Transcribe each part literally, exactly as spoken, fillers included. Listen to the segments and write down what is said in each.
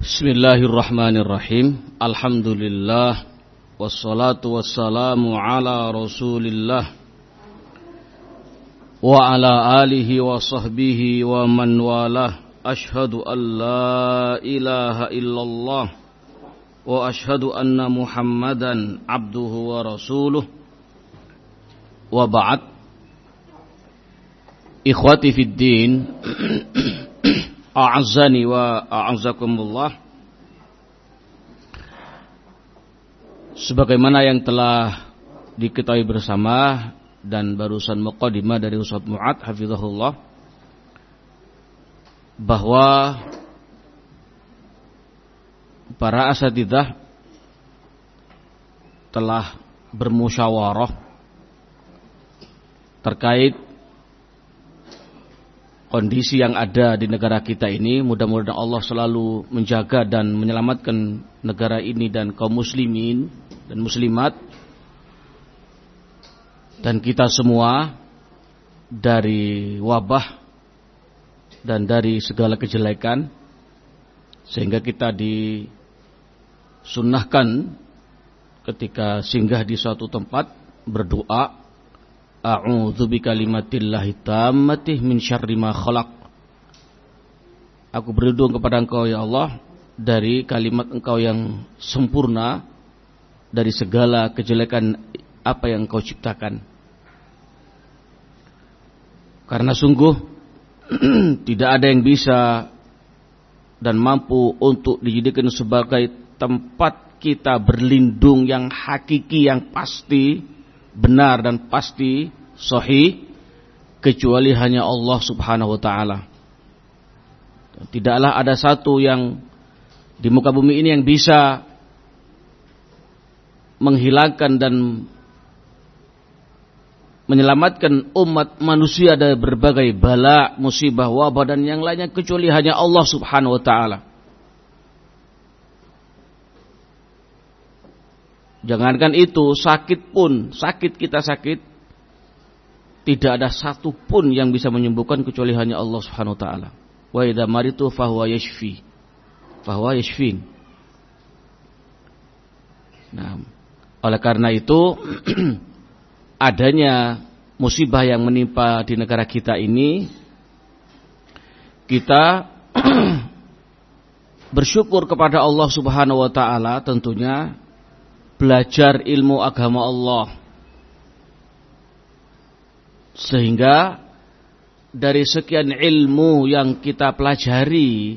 Bismillahirrahmanirrahim. Alhamdulillah. Wassalatu wassalamu ala rasulillah wa ala alihi wa sahbihi wa man walah. Ashhadu an la ilaha illallah wa ashhadu anna muhammadan abduhu wa rasuluh. Wa ba'd. Ikhwati fid din, a'azzani wa a'azzakumullah. Sebagaimana yang telah diketahui bersama dan barusan muqaddimah dari Ustaz Mu'ad hafizahullah, bahwa para asatidzah telah bermusyawarah terkait kondisi yang ada di negara kita ini. Mudah-mudahan Allah selalu menjaga dan menyelamatkan negara ini dan kaum muslimin dan muslimat dan kita semua dari wabah dan dari segala kejelekan, sehingga kita disunnahkan ketika singgah di suatu tempat berdoa, a'udzu bikalimatillahi tammati min syarri ma khalaq. Aku berlindung kepada Engkau ya Allah dari kalimat Engkau yang sempurna dari segala kejelekan apa yang Engkau ciptakan. Karena sungguh tidak ada yang bisa dan mampu untuk dijadikan sebagai tempat kita berlindung yang hakiki, yang pasti benar dan pasti sahih, kecuali hanya Allah subhanahu wa ta'ala. Tidaklah ada satu yang di muka bumi ini yang bisa menghilangkan dan menyelamatkan umat manusia dari berbagai bala, musibah, wabah dan yang lainnya, kecuali hanya Allah subhanahu wa ta'ala. Jangankan itu, sakit pun, sakit kita sakit, tidak ada satu pun yang bisa menyembuhkan kecuali hanya Allah subhanahu wa ta'ala. Wa idza maritu fahuwa yashfi, fahuwa yashfin. Nah, oleh karena itu adanya musibah yang menimpa di negara kita ini, kita bersyukur kepada Allah subhanahu wa ta'ala, tentunya belajar ilmu agama Allah, sehingga dari sekian ilmu yang kita pelajari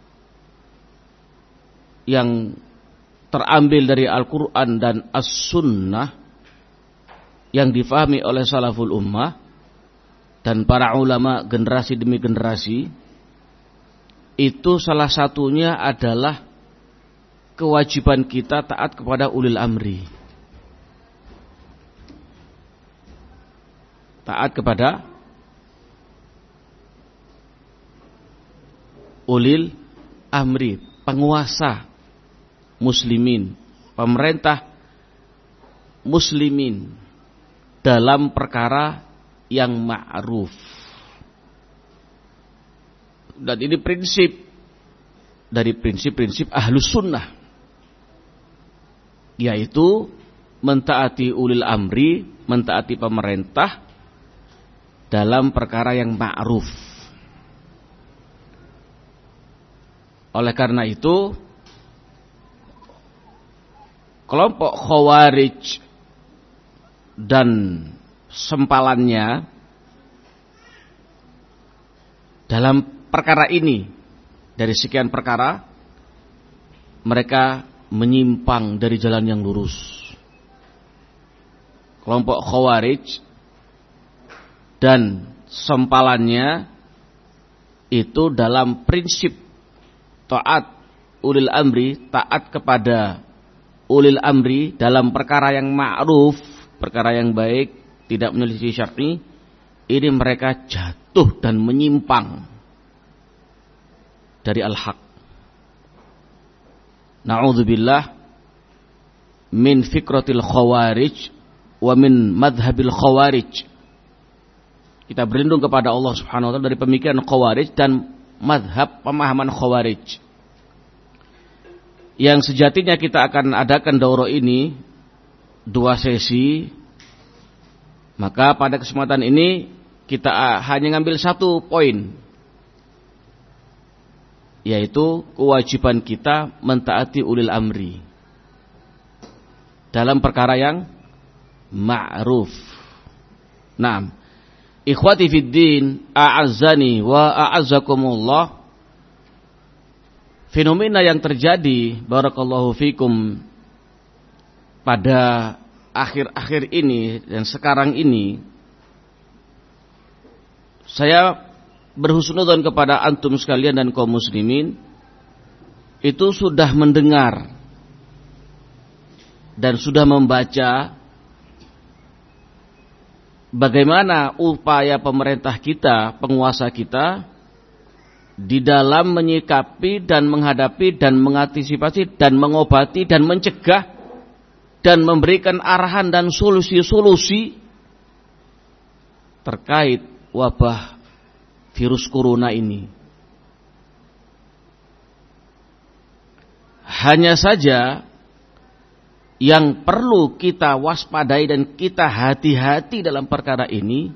yang terambil dari Al-Quran dan As-Sunnah yang difahami oleh salaful ummah dan para ulama generasi demi generasi, itu salah satunya adalah kewajiban kita taat kepada ulil amri. Taat kepada ulil amri, penguasa muslimin, pemerintah muslimin dalam perkara yang ma'ruf. Dan ini prinsip dari prinsip-prinsip ahlus sunnah, yaitu mentaati ulil amri, mentaati pemerintah dalam perkara yang ma'ruf. Oleh karena itu, kelompok Khawarij dan sempalannya dalam perkara ini, dari sekian perkara, mereka menyimpang dari jalan yang lurus. Kelompok Khawarij dan sempalannya itu dalam prinsip taat ulil amri, taat kepada ulil amri dalam perkara yang ma'ruf, perkara yang baik, tidak menyelisih syar'i, ini mereka jatuh dan menyimpang dari al-haq. Na'udzubillah min fikratil khawarij wa min madhabil khawarij. Kita berlindung kepada Allah subhanahu wa ta'ala dari pemikiran khawarij dan madhab pemahaman khawarij. yang sejatinya kita akan adakan daurah ini dua sesi, maka pada kesempatan ini kita hanya ngambil satu poin, yaitu kewajiban kita mentaati ulil amri dalam perkara yang ma'ruf. Naam. Ikhwati fid din, a'azzani wa a'azzakumullah. Fenomena yang terjadi, barakallahu fikum, pada akhir-akhir ini dan sekarang ini, saya berhusnudzon kepada antum sekalian dan kaum muslimin, itu sudah mendengar dan sudah membaca bagaimana upaya pemerintah kita, penguasa kita, di dalam menyikapi dan menghadapi dan mengantisipasi dan mengobati dan mencegah dan memberikan arahan dan solusi-solusi terkait wabah virus corona ini. Hanya saja yang perlu kita waspadai dan kita hati-hati dalam perkara ini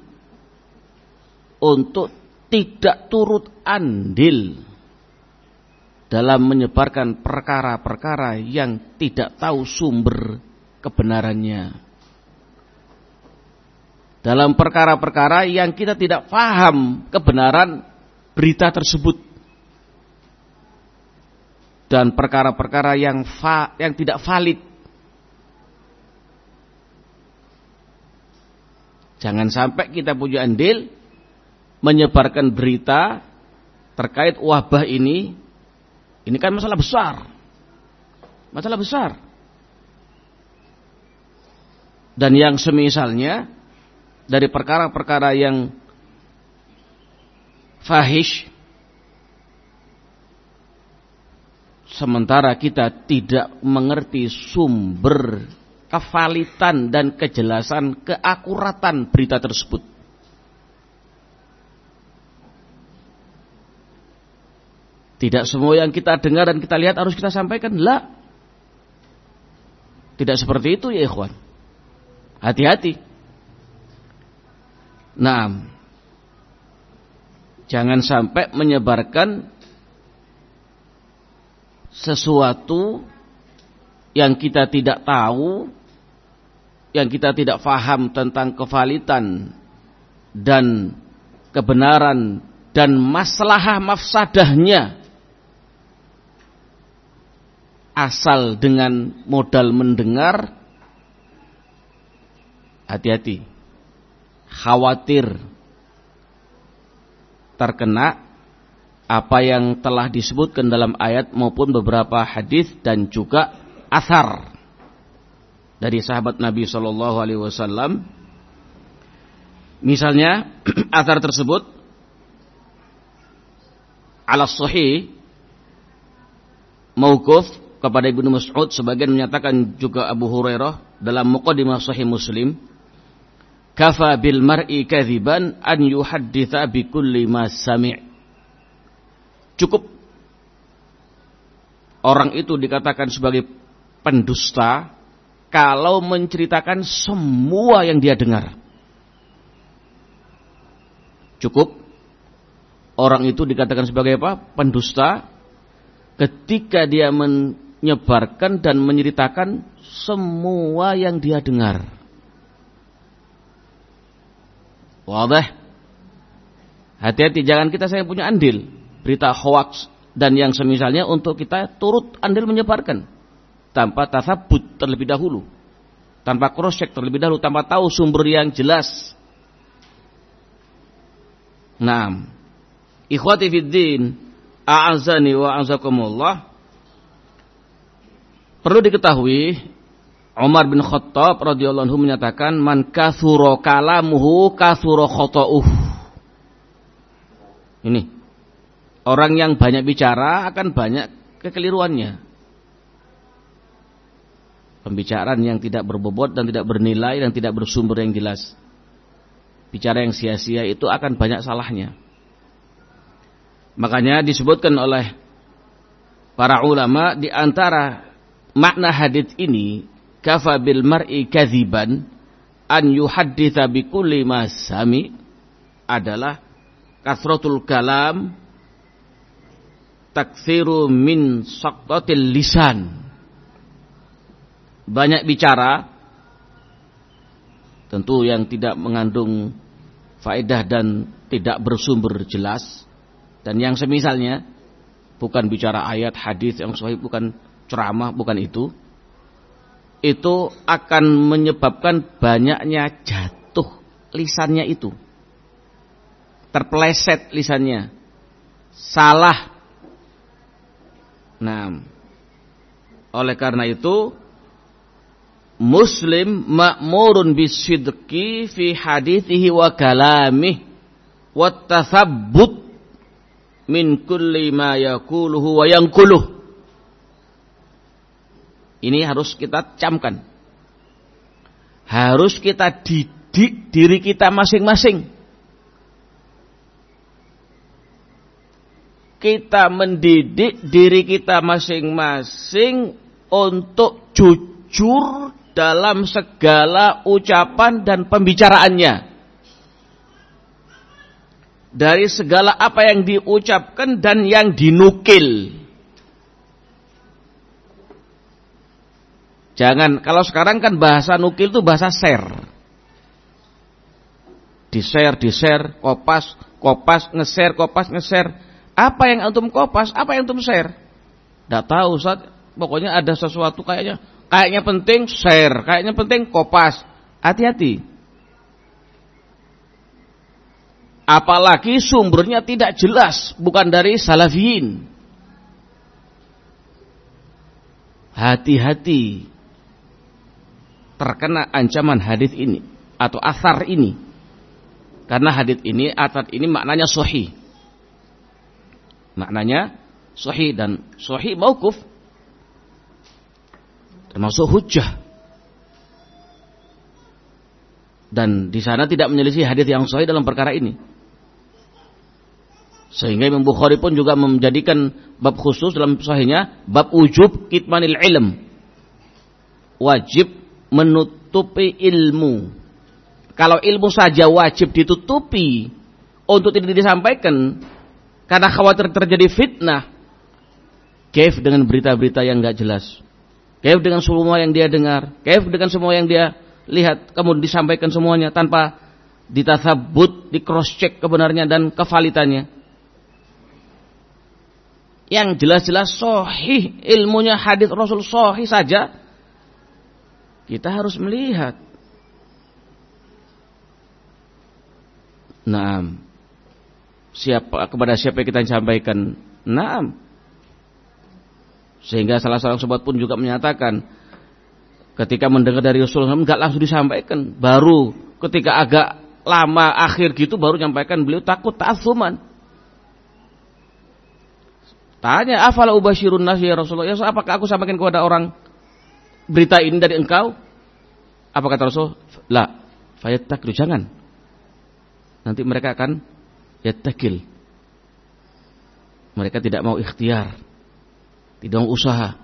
untuk tidak turut andil dalam menyebarkan perkara-perkara yang tidak tahu sumber kebenarannya, dalam perkara-perkara yang kita tidak paham kebenaran berita tersebut, dan perkara-perkara yang fa, yang tidak valid. Jangan sampai kita punya andil menyebarkan berita terkait wabah ini. Ini kan masalah besar, masalah besar. Dan yang semisalnya dari perkara-perkara yang fahish, sementara kita tidak mengerti sumber kevalitan dan kejelasan keakuratan berita tersebut. Tidak semua yang kita dengar dan kita lihat harus kita sampaikan. La. Tidak seperti itu ya ikhwan. Hati-hati. Nah, jangan sampai menyebarkan sesuatu yang kita tidak tahu, yang kita tidak paham tentang kevalitan dan kebenaran dan maslahah mafsadahnya, asal dengan modal mendengar. Hati-hati, khawatir terkena apa yang telah disebutkan dalam ayat maupun beberapa hadis dan juga athar dari sahabat Nabi Shallallahu Alaihi Wasallam. Misalnya athar tersebut ala sahih mauquf kepada Ibnu Mas'ud, sebagian menyatakan juga Abu Hurairah dalam Muqaddimah Sahih Muslim, kafa bil mar'i kadziban an yuhadditsa bi kulli ma sami'. Cukup orang itu dikatakan sebagai pendusta kalau menceritakan semua yang dia dengar. Cukup orang itu dikatakan sebagai apa? Pendusta ketika dia menyebarkan dan menceritakan semua yang dia dengar. Wadah. Hati-hati, jangan kita saya punya andil berita hoax dan yang semisalnya untuk kita turut andil menyebarkan tanpa tasabbut terlebih dahulu, tanpa cross check terlebih dahulu, tanpa tahu sumber yang jelas. Naam. Ikhwati fid din, a'azani wa a'azakumullah. Perlu diketahui, Umar bin Khattab radhiyallahu anhu menyatakan, man kathura kalamuhu kathura khata'uh. Ini, orang yang banyak bicara akan banyak kekeliruannya. Pembicaraan yang tidak berbobot dan tidak bernilai dan tidak bersumber yang jelas, bicara yang sia-sia itu akan banyak salahnya. Makanya disebutkan oleh para ulama di antara makna hadits ini, kafa bil mar'i kadziban an yuhadditsa bi kulli ma sami, adalah kasratul kalam taksiru min saqatil lisan. Banyak bicara, tentu yang tidak mengandung faedah dan tidak bersumber jelas, dan yang semisalnya, bukan bicara ayat hadis yang sahih, bukan ceramah, bukan itu. Itu akan menyebabkan banyaknya jatuh lisannya itu, terpeleset lisannya, salah. Nah, oleh karena itu Muslim ma'murun bisidqi fi hadithihi wa kalamih wa tathabbut min kulli ma yaquluhu wa yanquluh. Ini harus kita camkan. Harus kita didik diri kita masing-masing. Kita mendidik diri kita masing-masing untuk jujur dalam segala ucapan dan pembicaraannya. Dari segala apa yang diucapkan dan yang dinukil. Jangan, kalau sekarang kan bahasa nukil itu bahasa share. Di-share, di-share, kopas, kopas, nge-share, kopas, nge-share. Apa yang antum kopas, apa yang antum share? Tidak tahu, Ustaz. Pokoknya ada sesuatu kayaknya Kayaknya penting share, kayaknya penting kopas. Hati-hati. Apalagi sumbernya tidak jelas, bukan dari salafiyin. Hati-hati terkena ancaman hadis ini atau athar ini. Karena hadis ini, athar ini maknanya sahih. Maknanya sahih, dan sahih mauquf, termasuk hujjah. Dan di sana tidak menyelisih hadis yang sahih dalam perkara ini. Sehingga Imam Bukhari pun juga menjadikan bab khusus dalam sahihnya, bab wujub kitmanil ilm. Wajib menutupi ilmu. Kalau ilmu saja wajib ditutupi untuk tidak disampaikan karena khawatir terjadi fitnah, kaif dengan berita-berita yang enggak jelas, kaif dengan semua yang dia dengar, kaif dengan semua yang dia lihat, kemudian disampaikan semuanya tanpa ditathabut, di cross check kebenarnya dan kevalitannya. Yang jelas-jelas sahih ilmunya, hadis Rasul sahih saja, kita harus melihat. Naam. Siapa, kepada siapa kita sampaikan? Naam. Sehingga salah seorang sahabat pun juga menyatakan, ketika mendengar dari Rasulullah enggak langsung disampaikan, baru ketika agak lama akhir gitu baru nyampaikan, beliau takut ta'assuman. Tanya, afala ubashirun nas ya Rasulullah, ya apakah aku sampaikan kepada orang berita ini dari engkau? Apa kata Rasul? La, fayattakilu, jangan. Nanti mereka akan yattakil. Mereka tidak mau ikhtiar, tidak mau usaha.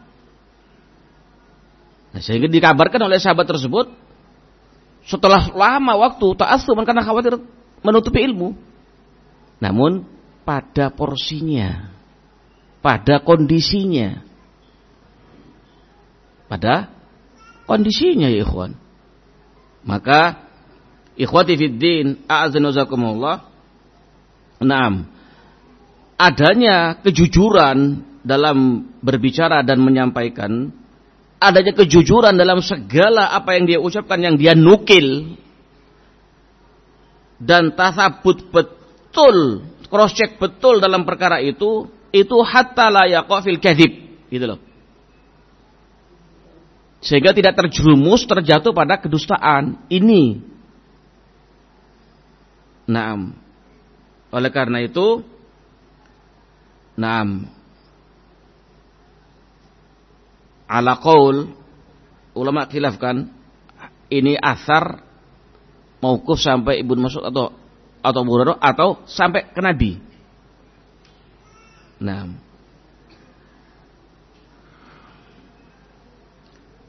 Nah, sehingga dikabarkan oleh sahabat tersebut, setelah lama waktu ta'assuman karena khawatir menutupi ilmu. Namun pada porsinya, pada kondisinya, pada kondisinya ya ikhwan. Maka ikhwati fiddin, a'azana wazakumullah, naam, adanya kejujuran dalam berbicara dan menyampaikan, adanya kejujuran dalam segala apa yang dia ucapkan, yang dia nukil, dan tasabut betul, cross check betul dalam perkara itu, itu hatta la yaqa fil kadzib, gitu loh. Sehingga tidak terjerumus, terjatuh pada kedustaan ini. Naam. Oleh karena itu, naam, ala qaul, ulama khilafkan, ini athar mauquf sampai Ibnu Mas'ud atau atau Abu Hurairah atau sampai ke Nabi. Naam.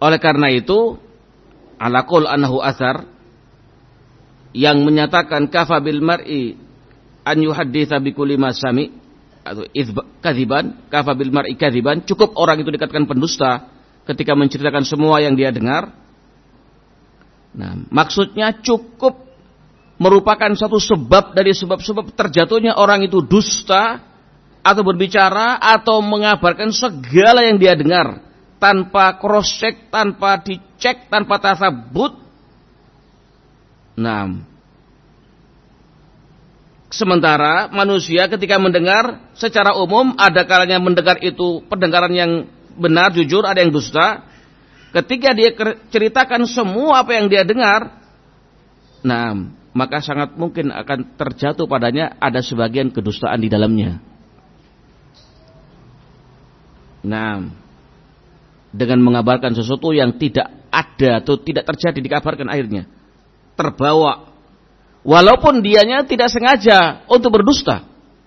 Oleh karena itu, ala qul annahu athar, yang menyatakan kafa bil mar'i an yuhadditsa bi kulli ma sami atau kadziban, kafa bil mar'i kadziban, cukup orang itu dikatakan pendusta ketika menceritakan semua yang dia dengar. Nah, maksudnya cukup merupakan satu sebab dari sebab-sebab terjatuhnya orang itu dusta atau berbicara atau mengabarkan segala yang dia dengar tanpa cross check, tanpa dicek, tanpa tasabut. Nah, sementara manusia ketika mendengar secara umum ada kalanya mendengar itu pendengaran yang benar, jujur, ada yang dusta. Ketika dia ceritakan semua apa yang dia dengar, nah, maka sangat mungkin akan terjatuh padanya ada sebagian kedustaan di dalamnya. Nah, dengan mengabarkan sesuatu yang tidak ada atau tidak terjadi dikabarkan akhirnya terbawa, walaupun dianya tidak sengaja untuk berdusta.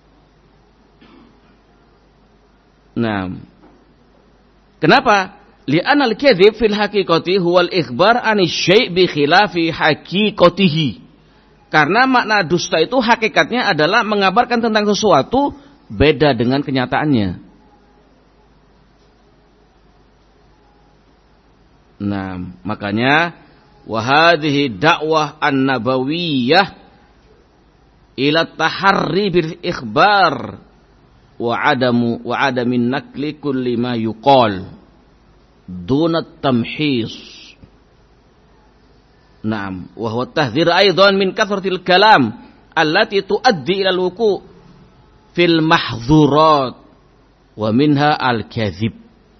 Nah, kenapa? Li'anna al-kadzib fil haqiqati huwal ikhbar 'ani syai' bi khilafi haqiqatihi. Karena makna dusta itu hakikatnya adalah mengabarkan tentang sesuatu beda dengan kenyataannya. Nah, makanya wa hadhihi da'wah an-nabawiyyah ila taharri bil ikhbar wa adamu wa adamin nakli kulli ma yuqal dunat tamhis. Naam, wa huwa tahdhir aidan min kathratil kalam allati tuaddi ila al-wuqu' fil mahdzurat wa minha al-kadzib.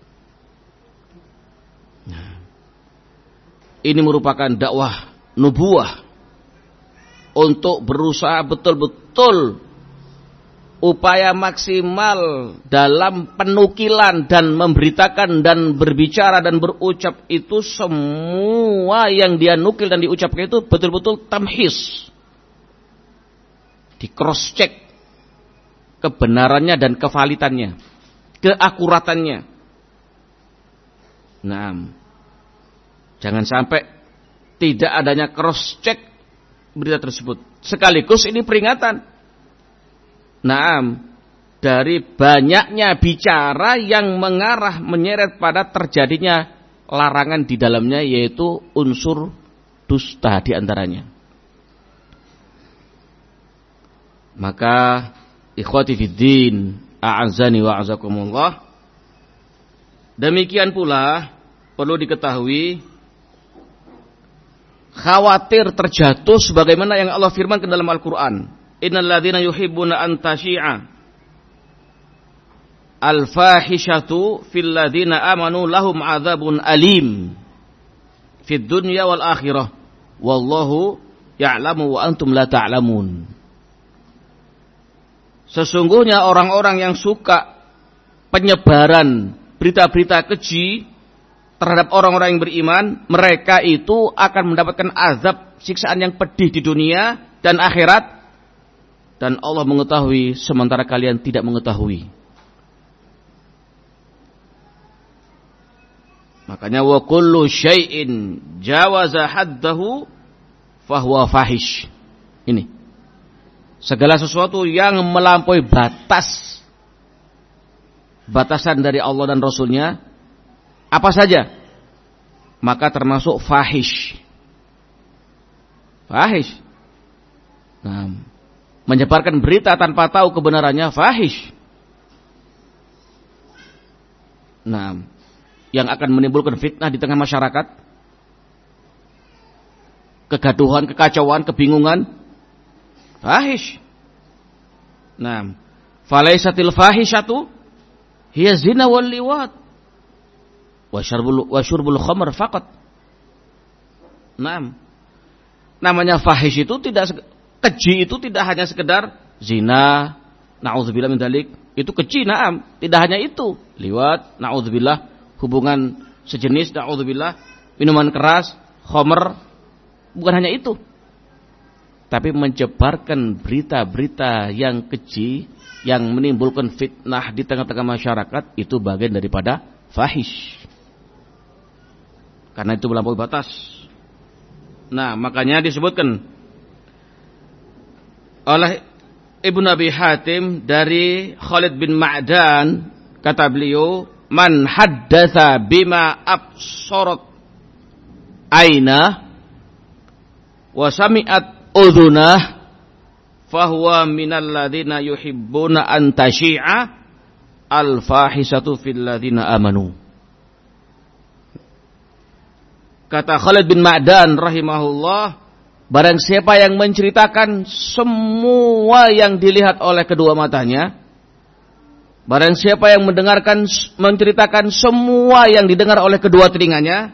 Nah, ini merupakan dakwah nubuwah untuk berusaha betul-betul upaya maksimal dalam penukilan dan memberitakan dan berbicara dan berucap itu semua yang dia nukil dan diucapkan itu betul-betul tamhis, di cross check kebenarannya dan kevalitannya, keakuratannya. Nah, jangan sampai tidak adanya cross check berita tersebut. Sekaligus ini peringatan, naam, dari banyaknya bicara yang mengarah menyeret pada terjadinya larangan di dalamnya, yaitu unsur dusta di antaranya. Maka ikhwati fiddin, a'azzani wa a'azakumullah, demikian pula perlu diketahui khawatir terjatuh sebagaimana yang Allah firmankan dalam Al-Qur'an, innal ladzina yuhibbuna an tashi'a al-fahishatu fil ladzina amanu lahum adzabun alim fid dunya wal akhirah wallahu ya'lamu wa antum la ta'lamun. Sesungguhnya orang-orang yang suka penyebaran berita-berita keji terhadap orang-orang yang beriman, mereka itu akan mendapatkan azab siksaan yang pedih di dunia dan akhirat. Dan Allah mengetahui sementara kalian tidak mengetahui. Makanya wa kullu syai'in jawaza haddahu fahuwa fahish. Ini. Segala sesuatu yang melampaui batas, batasan dari Allah dan Rasulnya, apa saja, maka termasuk fahish. Fahish. Nah, menyebarkan berita tanpa tahu kebenarannya fahish. Nah, yang akan menimbulkan fitnah di tengah masyarakat, kegaduhan, kekacauan, kebingungan, fahish. Nah, falaisatil fahishatu hiya zina wal liwat wa syurbul wa syurbul khamr faqat. Nah, namanya fahish itu tidak, keji itu tidak hanya sekedar zina, na'udzubillah min dzalik, itu keji, na'am, tidak hanya itu. Liwat, na'udzubillah, hubungan sejenis, na'udzubillah, minuman keras, khamr, bukan hanya itu. Tapi menyebarkan berita-berita yang keji, yang menimbulkan fitnah di tengah-tengah masyarakat, itu bagian daripada fahish. karena itu melampaui batas. Nah, makanya disebutkan oleh Ibnu Abi Hatim dari Khalid bin Ma'dan, kata beliau, man haddatsa bima absarat aina wa sami'at udhunah fahuwa minal ladzina yuhibbuna an tashi'a al-fahisatu fil ladzina amanu. Kata Khalid bin Ma'dan rahimahullah, barang siapa yang menceritakan semua yang dilihat oleh kedua matanya, barang siapa yang mendengarkan menceritakan semua yang didengar oleh kedua telinganya,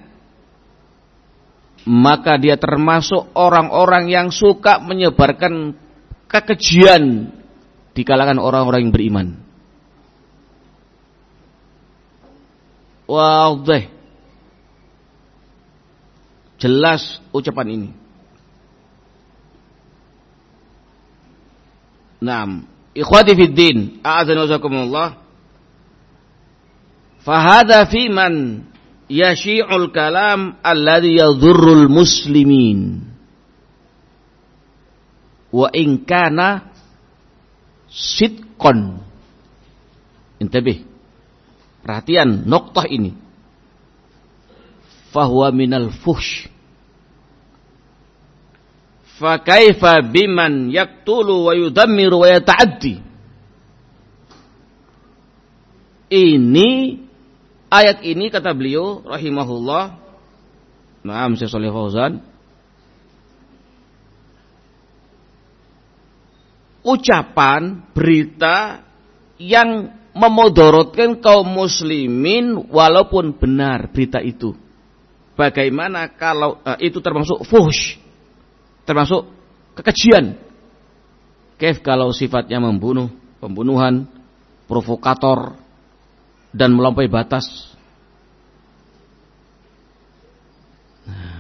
maka dia termasuk orang-orang yang suka menyebarkan kekejian di kalangan orang-orang yang beriman. Wadih, jelas ucapan ini. Naam, ikhwati fid din, a'adzani wa jazakumullah. Fahadha fi man yashi'ul kalam alladhi yadhurrul muslimin. Wa in kana sidqan. Intabih. Perhatian noktah ini. Fahuwa minal fuhsh. Fa kaifa biman yaqtulu wa yudammiru wa yata'addi. Ini ayat ini kata beliau rahimahullah, Naam Syekh Shalih Fauzan, ucapan berita yang memodorotkan kaum muslimin walaupun benar berita itu. Bagaimana kalau uh, itu termasuk fuhsh, termasuk kekejian. Kaif kalau sifatnya membunuh, pembunuhan, provokator, dan melampaui batas. Nah,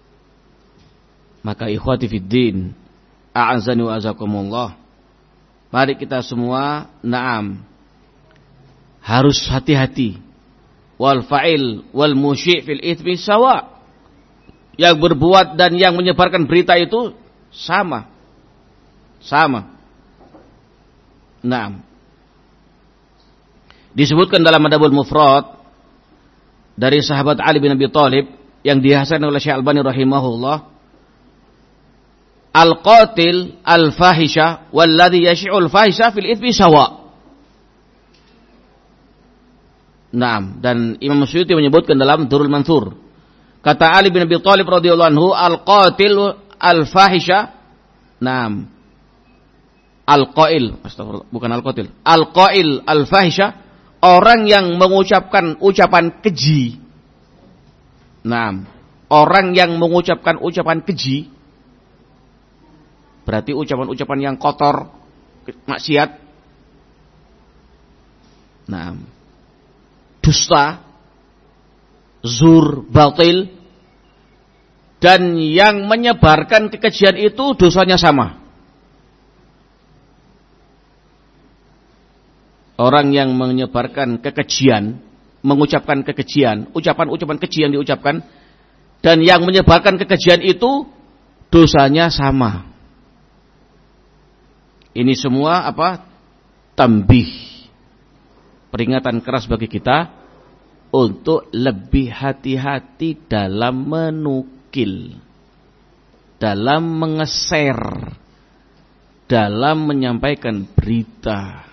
maka ikhwati fiddin, a'azani wa azakumullah, mari kita semua, naam, harus hati-hati. Wal fa'il wal musyi' fil itsmi sawa. Yang berbuat dan yang menyebarkan berita itu sama. Sama. Naam. Disebutkan dalam Adabul Mufrad dari sahabat Ali bin Abi Thalib yang dihasan oleh Syekh Albani rahimahullah, al-qatil al-fahisha walladhi yashi'ul fahisha fil itsmi sawa. Naam, dan Imam Suyuti menyebutkan dalam Durrul Mansur, kata Ali bin Abi Thalib radhiyallahu anhu, al-qatil al-fahisha, naam, al-qail, astagfirullah, bukan al-qatil, al-qail al-fahisha, orang yang mengucapkan ucapan keji. Naam, orang yang mengucapkan ucapan keji, berarti ucapan-ucapan yang kotor, maksiat. Naam, dusta, zur, batil, dan yang menyebarkan kekejian itu dosanya sama. Orang yang menyebarkan kekejian, mengucapkan kekejian, ucapan-ucapan keji yang diucapkan, dan yang menyebarkan kekejian itu dosanya sama. Ini semua apa? Tambih, peringatan keras bagi kita untuk lebih hati-hati dalam menukil, dalam mengeser, dalam menyampaikan berita.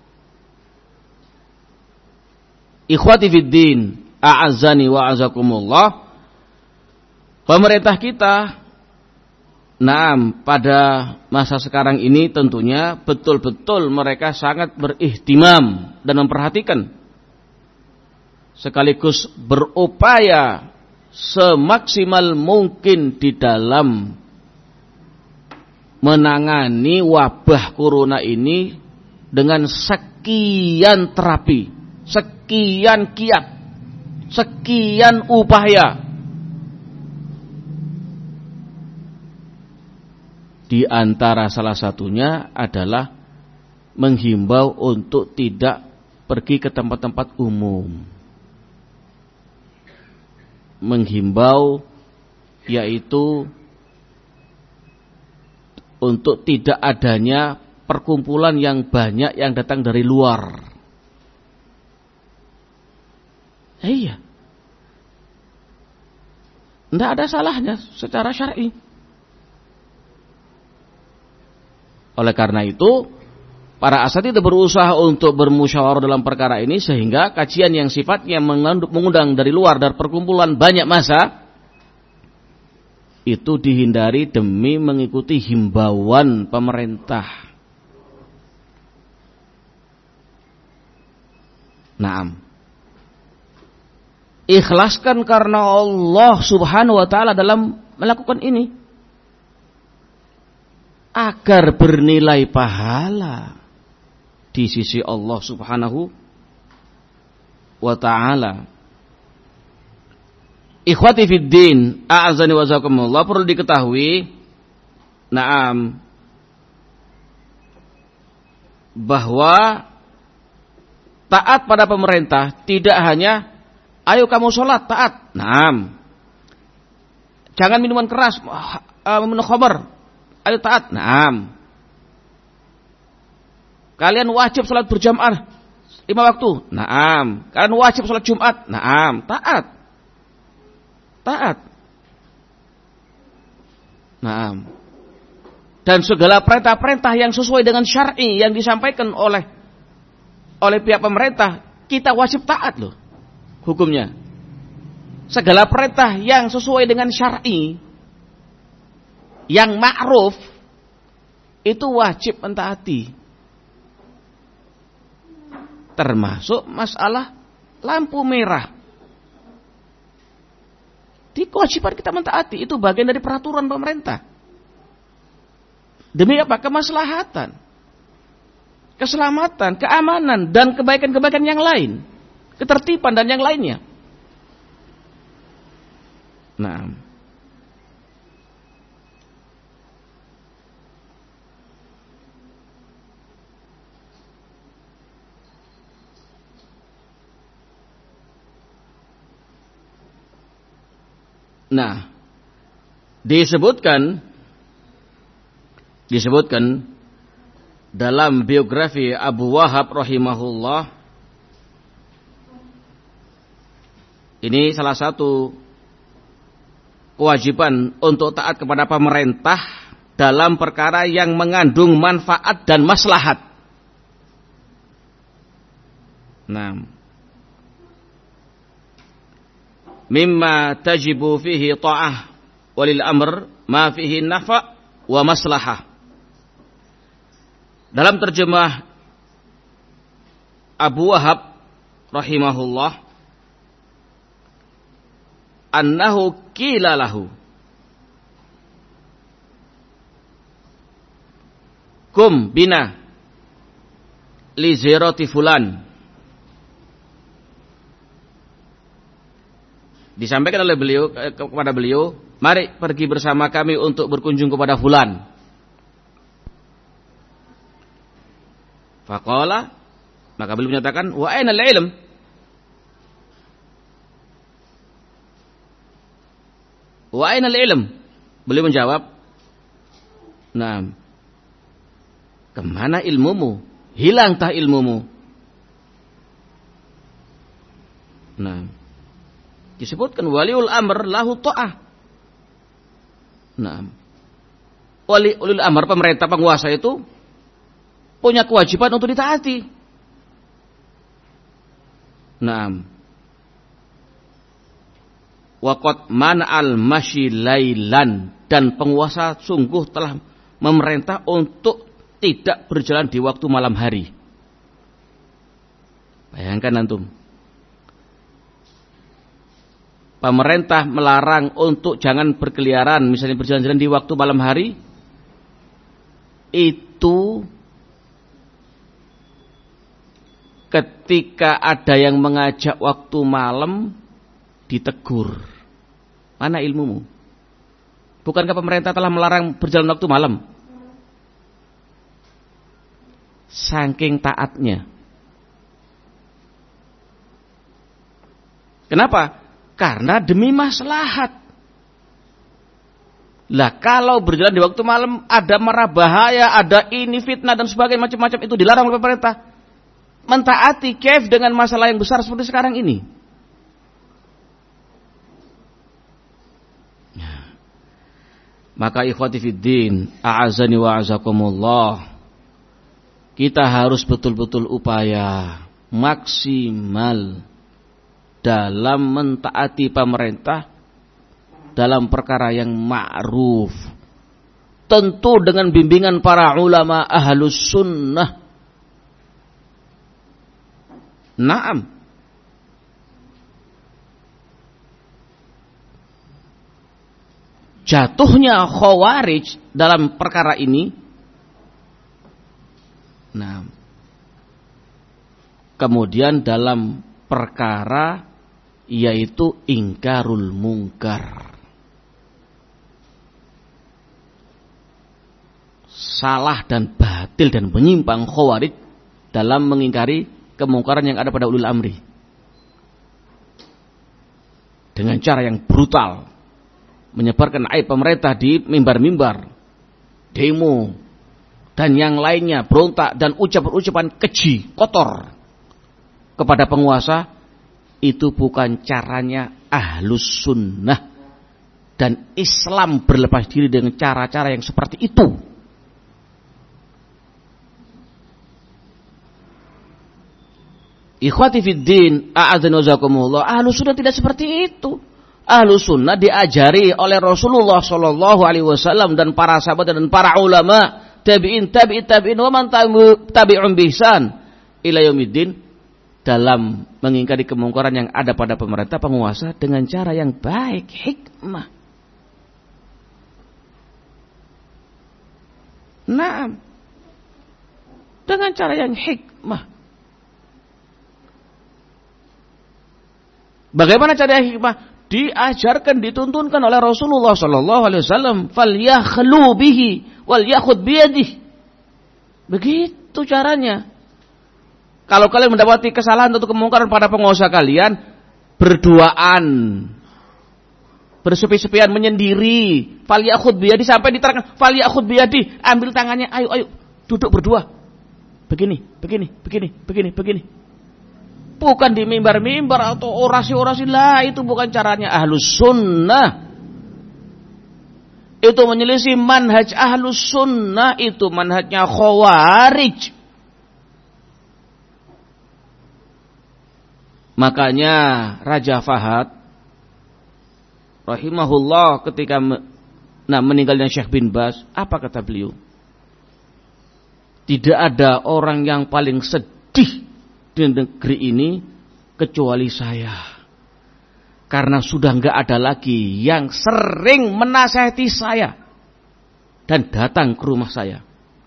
Ikhwati fiddin, a'azzani wa azakumullah, pemerintah kita, naam, pada masa sekarang ini tentunya betul-betul mereka sangat berihtimam dan memperhatikan, sekaligus berupaya semaksimal mungkin di dalam menangani wabah corona ini dengan sekian terapi, sekian kiat, sekian upaya. Di antara salah satunya adalah menghimbau untuk tidak pergi ke tempat-tempat umum, menghimbau, yaitu untuk tidak adanya perkumpulan yang banyak yang datang dari luar. Eh, iya. Tidak ada salahnya secara syar'i. Oleh karena itu, para asatidz berusaha untuk bermusyawarah dalam perkara ini sehingga kajian yang sifatnya mengundang dari luar dari perkumpulan banyak massa itu dihindari demi mengikuti himbauan pemerintah. Naam. Ikhlaskan karena Allah Subhanahu wa taala dalam melakukan ini agar bernilai pahala di sisi Allah Subhanahu wa taala. Ikhwati fid din, a'azani wa jazakumullah, perlu diketahui, naam, bahwa taat pada pemerintah tidak hanya ayo kamu sholat taat, naam. Jangan minuman keras, minum khamar, ayo taat, naam. Kalian wajib sholat berjamaah lima waktu, naam. Kalian wajib sholat Jumat, naam. Taat, taat, naam. Dan segala perintah-perintah yang sesuai dengan syar'i yang disampaikan oleh oleh pihak pemerintah, kita wajib taat loh hukumnya. Segala perintah yang sesuai dengan syar'i, yang ma'ruf, itu wajib mentaati. Termasuk masalah lampu merah. Di kewajiban kita mentaati, itu bagian dari peraturan pemerintah. Demi apa? Kemaslahatan, keselamatan, keamanan, dan kebaikan-kebaikan yang lain. Ketertiban dan yang lainnya. Nah, nah, disebutkan disebutkan dalam biografi Abu Wahab rahimahullah. Ini salah satu kewajiban untuk taat kepada pemerintah dalam perkara yang mengandung manfaat dan maslahat. Nah, mimma tajibu fihi ta'ah walil amr ma fihi nafa' wa maslahah. Dalam terjemah Abu Wahab rahimahullah, annahu qila lahu kum bina li zirati fulan. Disampaikan oleh beliau kepada beliau, mari pergi bersama kami untuk berkunjung kepada fulan. Faqala, maka beliau menyatakan, wa aina al-ilm? Wa aina al-ilm? Beliau menjawab, nah, kemana ilmumu? Hilang tah ilmumu? Nah, disebutkan waliul amr lahu ta'ah. Nah, waliul amr, pemerintah, penguasa itu punya kewajiban untuk ditaati. Nah, waqad man'al masyi lailan, dan penguasa sungguh telah memerintah untuk tidak berjalan di waktu malam hari. Bayangkan antum, pemerintah melarang untuk jangan berkeliaran, misalnya berjalan-jalan di waktu malam hari. Itu ketika ada yang mengajak waktu malam, ditegur. Mana ilmumu? Bukankah pemerintah telah melarang berjalan waktu malam? Saking taatnya. Kenapa? Karena demi maslahat. Lah kalau berjalan di waktu malam ada mara bahaya, ada ini fitnah dan sebagainya macam-macam, itu dilarang oleh pemerintah. Mentaati kef dengan masalah yang besar seperti sekarang ini. Maka ikhwati fiddin, a'azani wa a'azakumullah, kita harus betul-betul upaya maksimal dalam mentaati pemerintah dalam perkara yang ma'ruf. Tentu dengan bimbingan para ulama ahlus sunnah. Naam. Jatuhnya Khawarij dalam perkara ini, nah, kemudian dalam perkara yaitu ingkarul mungkar, salah dan batil dan menyimpang Khawarij dalam mengingkari kemungkaran yang ada pada ulul amri dengan cara yang brutal. Menyebarkan aib pemerintah di mimbar-mimbar, demo, dan yang lainnya, berontak dan ucapan-ucapan keji, kotor kepada penguasa. Itu bukan caranya ahlus sunnah. Dan Islam berlepas diri dengan cara-cara yang seperti itu. Ikhwati fiddin, a'adzani wazakumullah, ahlus sunnah tidak seperti itu. Ahlus sunnah diajari oleh Rasulullah Shallallahu Alaihi Wasallam dan para sahabat dan para ulama, tabiin, tabiin, tabiin, wa man tabi'un bihsan ila yaumiddin, dalam mengingkari kemungkaran yang ada pada pemerintah penguasa dengan cara yang baik, hikmah. Naam, dengan cara yang hikmah. Bagaimana cara yang hikmah? Diajarkan, dituntunkan oleh Rasulullah Sallallahu Alaihi Wasallam. Falyakhlu bihi wal yakhud biyadihi. Begitu caranya. Kalau kalian mendapati kesalahan atau kemungkaran pada penguasa kalian, berduaan, bersepi-sepian, menyendiri. Falyakhud biyadihi, sampai diterangkan. Falyakhud biyadihi, ambil tangannya, ayo, ayo, duduk berdua. Begini, begini, begini, begini, begini. Bukan di mimbar-mimbar atau orasi-orasi lah, itu bukan caranya ahlus sunnah. Itu menyelisih manhaj ahlus sunnah, itu manhajnya Khawarij. Makanya Raja Fahad rahimahullah ketika nah, meninggalnya Syekh bin Baz, apa kata beliau? Tidak ada orang yang paling sedih di negeri ini kecuali saya, karena sudah enggak ada lagi yang sering menasihati saya dan datang ke rumah saya.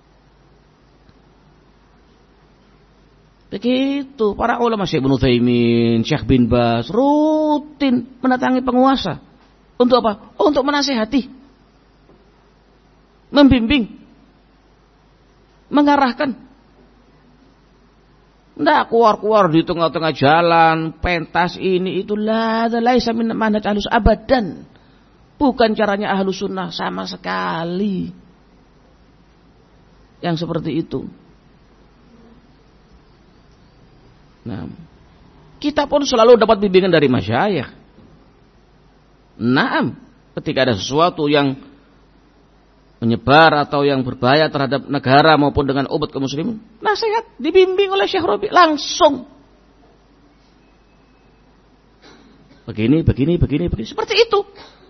Begitu para ulama, Syekh Ibnu Utsaimin, Syekh bin Baz rutin mendatangi penguasa. Untuk apa? Oh, untuk menasihati, membimbing, mengarahkan. Nggak keluar-keluar di tengah-tengah jalan, pentas ini itu, la laisa min manhaj ahlus abadan. Bukan caranya ahlus sunnah sama sekali. Yang seperti itu. Nah, kita pun selalu dapat bimbingan dari masyayikh. Naam, ketika ada sesuatu yang menyebar atau yang berbahaya terhadap negara maupun dengan umat kaum muslimin, nasihat dibimbing oleh Syekh Rabi langsung. Begini, begini, begini, begini, seperti itu.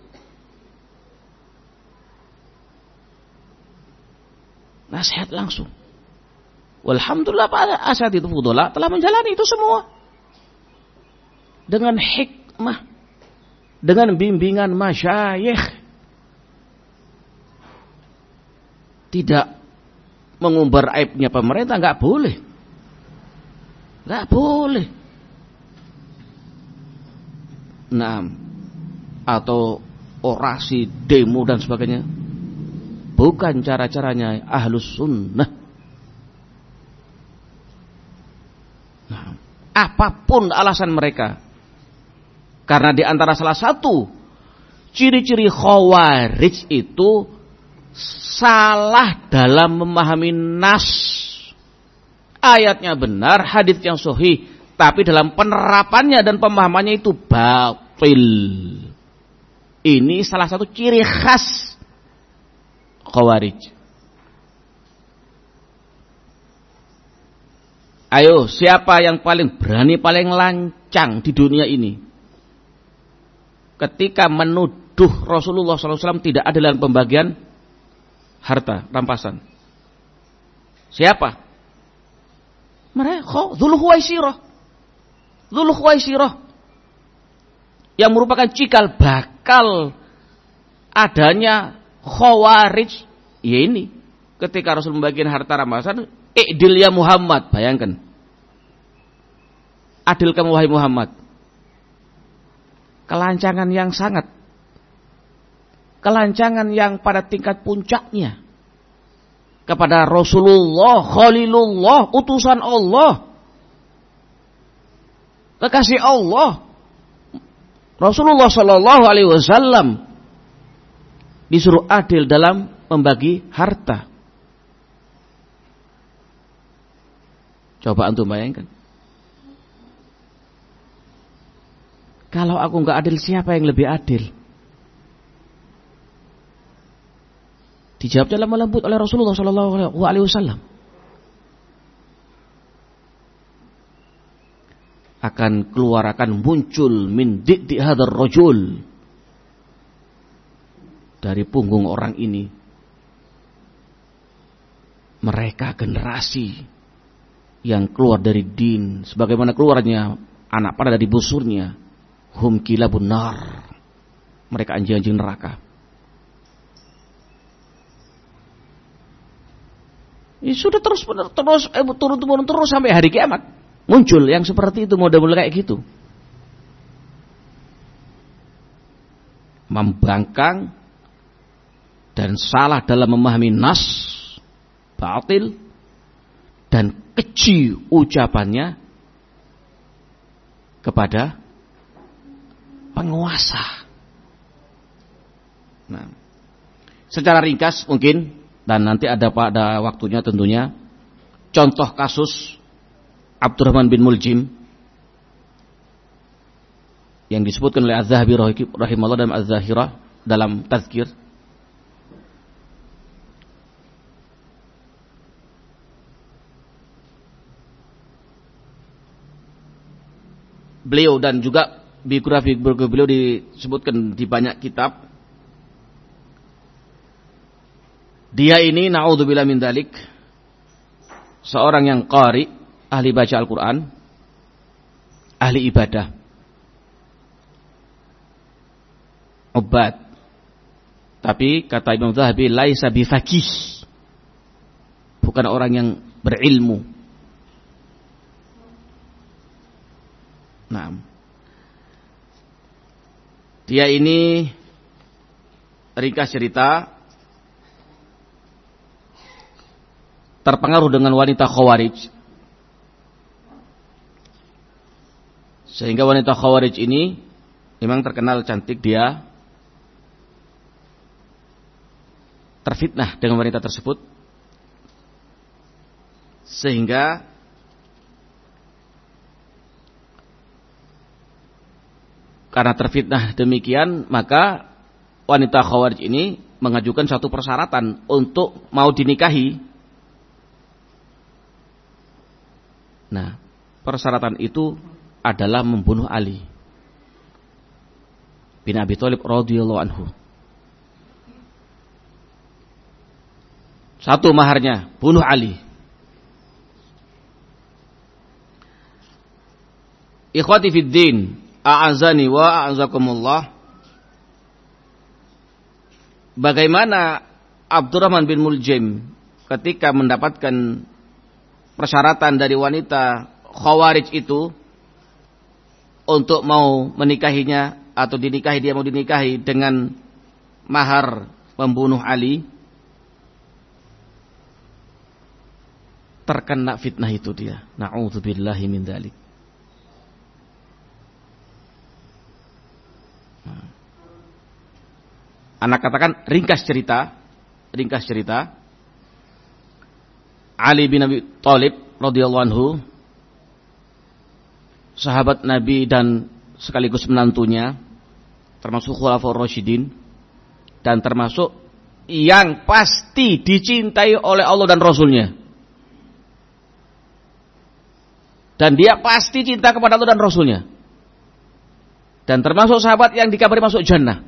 Nasihat langsung. Walhamdulillah para asatidz fudhala telah menjalani itu semua dengan hikmah, dengan bimbingan masyayikh. Tidak mengumbar aibnya pemerintah, nggak boleh, nggak boleh. Nah, atau orasi, demo dan sebagainya, bukan cara-caranya ahlus sunnah. Nah, apapun alasan mereka, Karena di antara salah satu ciri-ciri Khawarij itu salah dalam memahami nas. Ayatnya benar, hadits yang sahih, tapi dalam penerapannya dan pemahamannya itu batil. Ini salah satu ciri khas Khawarij. Ayo, siapa yang paling berani, paling lancang di dunia ini ketika menuduh Rasulullah shallallahu alaihi wasallam tidak adil dalam pembagian harta rampasan? Siapa? Mereka Dzul Khuwaisirah. Dzul Khuwaisirah yang merupakan cikal bakal adanya Khawarij. Ya ini, ketika Rasul membagikan harta rampasan, i'dil ya Muhammad, bayangkan. Adil kamu wahai Muhammad. Kelancangan yang sangat, kelancangan yang pada tingkat puncaknya kepada Rasulullah, Khalilullah, utusan Allah, kekasih Allah. Rasulullah Shallallahu Alaihi Wasallam disuruh adil dalam membagi harta. Coba antum bayangkan. Kalau aku nggak adil, siapa yang lebih adil? Dijawab dalam lembut oleh Rasulullah Shallallahu Alaihi Wasallam. Akan keluar, akan muncul min di'di hadzal rajul, dari punggung orang ini, mereka generasi yang keluar dari din, sebagaimana keluarnya anak panah dari busurnya. Hum kilabun nar, mereka anjing-anjing neraka. Ya sudah terus terus eh, turun turun terus sampai hari kiamat muncul yang seperti itu, model-model kayak gitu, membangkang dan salah dalam memahami nas, batil dan keji ucapannya kepada penguasa. Nah, secara ringkas mungkin, dan nanti ada pada waktunya tentunya, contoh kasus Abdurrahman bin Muljim yang disebutkan oleh Az-Zahabi rahimahullah dalam Az-Zahirah dalam Tazkir. Beliau dan juga biografi beliau disebutkan di banyak kitab. Dia ini na'udzubillah min dzalik, seorang yang qari, ahli baca Al-Quran, ahli ibadah, ubad. Tapi kata Imam Zahabi, laisa bifaqih, bukan orang yang berilmu. Nah, dia ini ringkas cerita terpengaruh dengan wanita Khawarij, sehingga wanita Khawarij ini memang terkenal cantik. Dia terfitnah dengan wanita tersebut, sehingga karena terfitnah demikian, maka wanita Khawarij ini mengajukan satu persyaratan untuk mau dinikahi. Nah, persyaratan itu adalah membunuh Ali bin Abi Thalib radhiyallahu anhu. Satu maharnya, bunuh Ali. Ikhwati fid din, a'azani wa a'azakumullah. Bagaimana Abdurrahman bin Muljim ketika mendapatkan persyaratan dari wanita Khawarij itu untuk mau menikahinya atau dinikahi, dia mau dinikahi dengan mahar membunuh Ali, terkena fitnah itu dia. Na'udzubillahi min dzalik. Anak katakan ringkas cerita, ringkas cerita. Ali bin Abi Thalib radhiyallahu anhu, sahabat Nabi dan sekaligus menantunya, termasuk Khulafaur Rasyidin, dan termasuk yang pasti dicintai oleh Allah dan Rasulnya. Dan dia pasti cinta kepada Allah dan Rasulnya. Dan termasuk sahabat yang dikabari masuk jannah.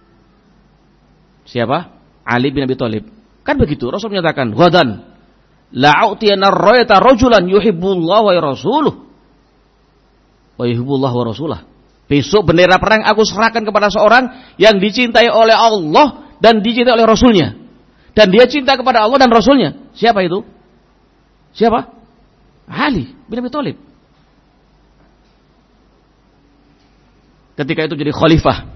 Siapa? Ali bin Abi Thalib. Kan begitu, Rasul menyatakan, "Ghadan la'utiyanna ar-rayata rajulan yuhibbullah wa rasuluh wa yuhibbullah wa rasulah." Besok bendera perang aku serahkan kepada seorang yang dicintai oleh Allah dan dicintai oleh Rasulnya. Dan dia cinta kepada Allah dan Rasulnya. Siapa itu? Siapa? Ali bin Abi Thalib. Ketika itu jadi khalifah.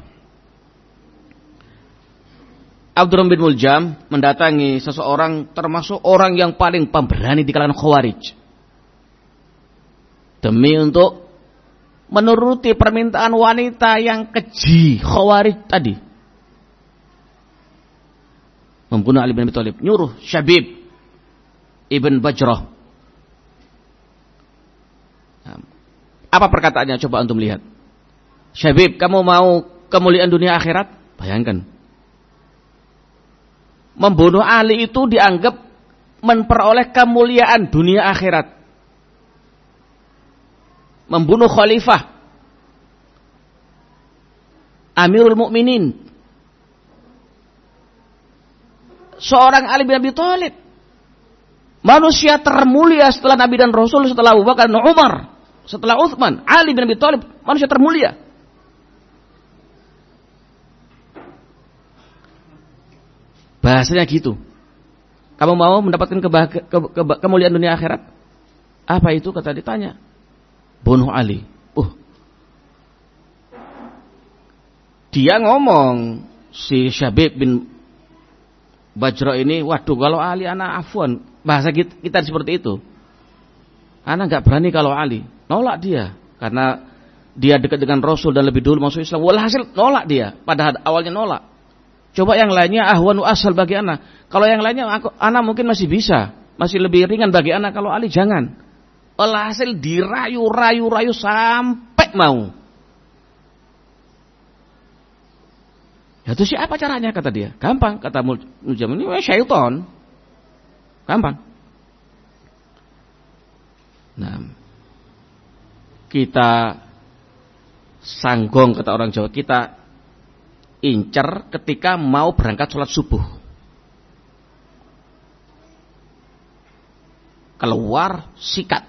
Abdurrahman bin Muljam mendatangi seseorang termasuk orang yang paling pemberani di kalangan Khawarij. Demi untuk menuruti permintaan wanita yang keji Khawarij tadi. Membunuh Ali bin Abi Thalib. Nyuruh Syabib Ibn Bajrah. Apa perkataannya? Coba antum lihat. Syabib, kamu mau kemuliaan dunia akhirat? Bayangkan. Membunuh Ali itu dianggap memperoleh kemuliaan dunia akhirat. Membunuh khalifah Amirul Mukminin, seorang Ali bin Abi Thalib, manusia termulia setelah Nabi dan Rasul, setelah Abu Bakar dan Umar, setelah Utsman. Ali bin Abi Thalib manusia termulia. Bahasanya gitu. Kamu mau mendapatkan kebahagia, ke, ke, kemuliaan dunia akhirat? Apa itu? Kata ditanya. Bunuh Ali. Uh. Dia ngomong, si Syabib bin Bajrah ini, waduh kalau Ali anak afwan. Bahasa kita, kita seperti itu. Anak gak berani kalau Ali. Nolak dia. Karena dia dekat dengan Rasul dan lebih dulu masuk Islam. Walhasil nolak dia. Padahal awalnya nolak. Coba yang lainnya ahwanu asal bagi anak. Kalau yang lainnya aku, anak mungkin masih bisa, masih lebih ringan bagi anak. Kalau Ali jangan. Alhasil dirayu-rayu-rayu sampai mau. Ya itu siapa caranya kata dia? Gampang kata Muljam ini syaitan. Gampang. Nah, kita sanggong kata orang Jawa, kita incer ketika mau berangkat sholat subuh. Keluar sikat.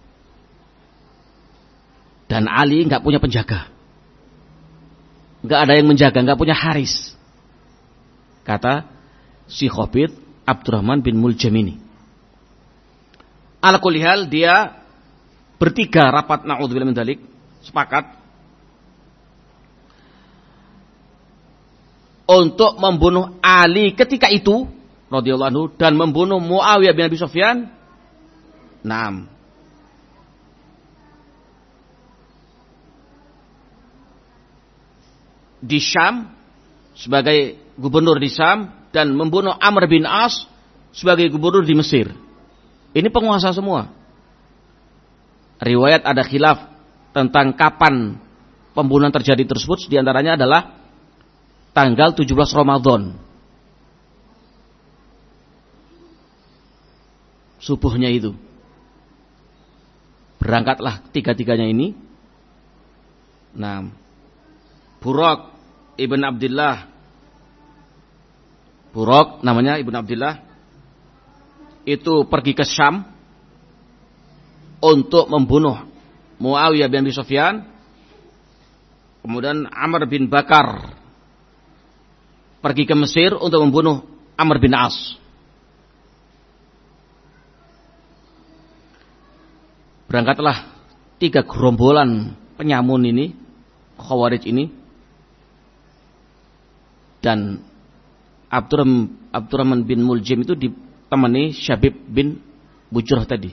Dan Ali nggak punya penjaga. Nggak ada yang menjaga, nggak punya haris. Kata si Khabib Abdurrahman bin Muljam ini. Ala kulli hal dia bertiga rapat na'udzubillah min dzalik, sepakat untuk membunuh Ali ketika itu radhiyallahu anhu dan membunuh Muawiyah bin Abi Sufyan. Naam. Di Syam sebagai gubernur di Syam dan membunuh Amr bin As sebagai gubernur di Mesir. Ini penguasa semua. Riwayat ada khilaf tentang kapan pembunuhan terjadi tersebut, di antaranya adalah tanggal tujuh belas Ramadan. Subuhnya itu. Berangkatlah tiga-tiganya ini. Nah, Buraq Ibn Abdullah. Buraq namanya Ibn Abdullah. Itu pergi ke Syam untuk membunuh Muawiyah bin Abi Sufyan. Kemudian Amr bin Bakar pergi ke Mesir untuk membunuh Amr bin As. Berangkatlah tiga gerombolan penyamun ini, Khawarij ini, dan Abdurrahman, Abdurrahman bin Muljam itu ditemani Syabib bin Bujrah tadi,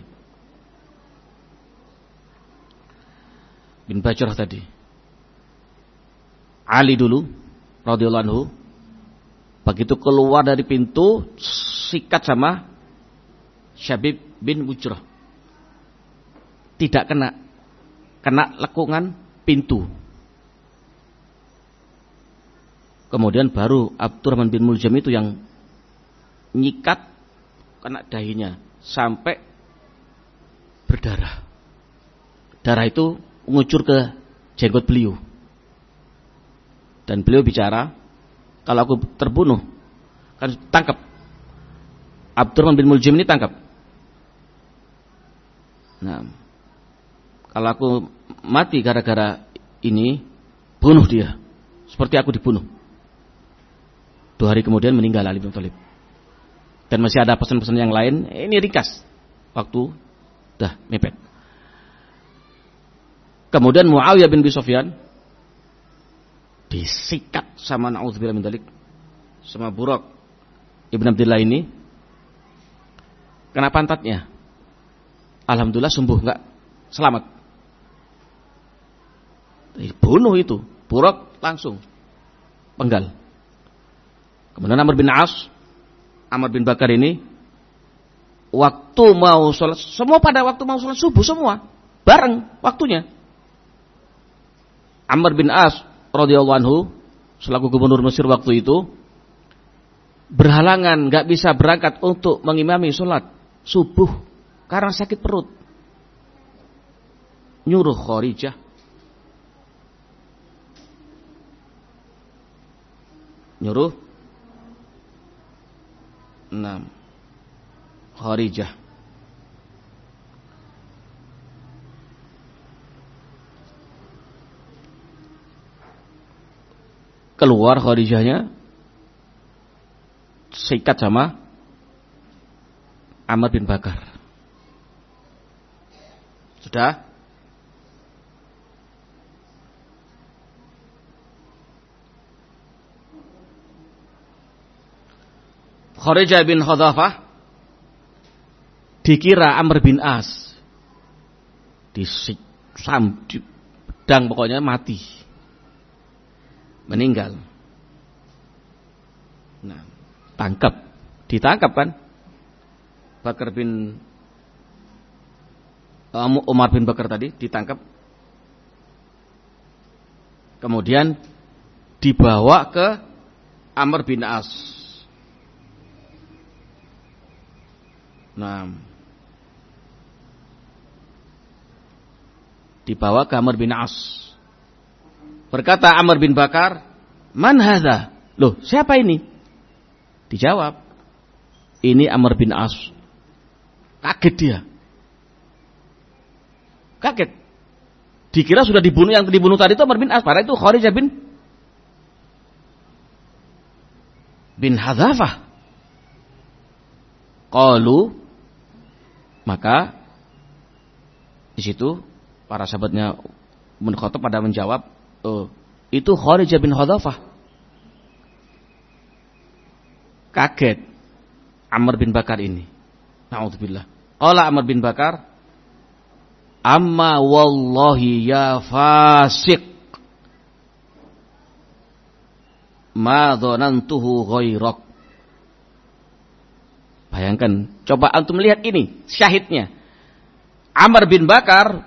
bin Bajrah tadi. Ali dulu radhiyallahu anhu. Begitu keluar dari pintu, sikat sama Syabib bin Wujrah. Tidak kena, kena lekungan pintu. Kemudian baru Abdurrahman bin Muljam itu yang nyikat, kena dahinya sampai berdarah. Darah itu mengucur ke jenggot beliau. Dan beliau bicara, kalau aku terbunuh, kan tangkap. Abdurrahman bin Muljam ini tangkap. Nah, kalau aku mati gara-gara ini, bunuh dia. Seperti aku dibunuh. Dua hari kemudian meninggal Ali bin Thalib. Dan masih ada pesan-pesan yang lain. Ini ringkas. Waktu dah mepet. Kemudian Muawiyah bin Abi Sufyan disikat sama na'udzubillah min dzalik, sama Buraq Ibn Abdillah ini. Kena pantatnya. Alhamdulillah sembuh, enggak selamat. Dibunuh itu. Buraq langsung penggal. Kemudian Amr bin As, Amr bin Bakar ini waktu mau sholat, semua pada waktu mau sholat subuh semua bareng waktunya. Amr bin As radhiyallahu anhu selaku gubernur Mesir waktu itu berhalangan, nggak bisa berangkat untuk mengimami sholat subuh karena sakit perut. Nyuruh Kharijah, nyuruh enam Kharijah keluar. Kharijahnya sikat sama Amr bin Bakar. Sudah. Kharijah bin Khadafah dikira Amr bin As, disam, dipedang, pokoknya mati, meninggal. Nah, tangkap, ditangkap kan? Bakar bin Umar bin Bakar tadi ditangkap, kemudian dibawa ke Amr bin As. Nah, dibawa ke Amr bin As. Berkata Amr bin Bakar, "Man hadza?" Loh, siapa ini? Dijawab, "Ini Amr bin As." Kaget dia. Kaget. Dikira sudah dibunuh, yang dibunuh tadi itu Amr bin As, padahal itu Kharijah bin bin Hadzafah. Qalu, maka di situ para sahabatnya Ibnu Khattab pada menjawab, "Oh, itu Kharijah bin Hadzafah." Kaget Amr bin Bakar ini. Na'udzubillah. Qala Amr bin Bakar, "Amma wallahi ya fasiq, ma dhanantuhu ghairak." Bayangkan, coba antum lihat ini syahidnya. Amr bin Bakar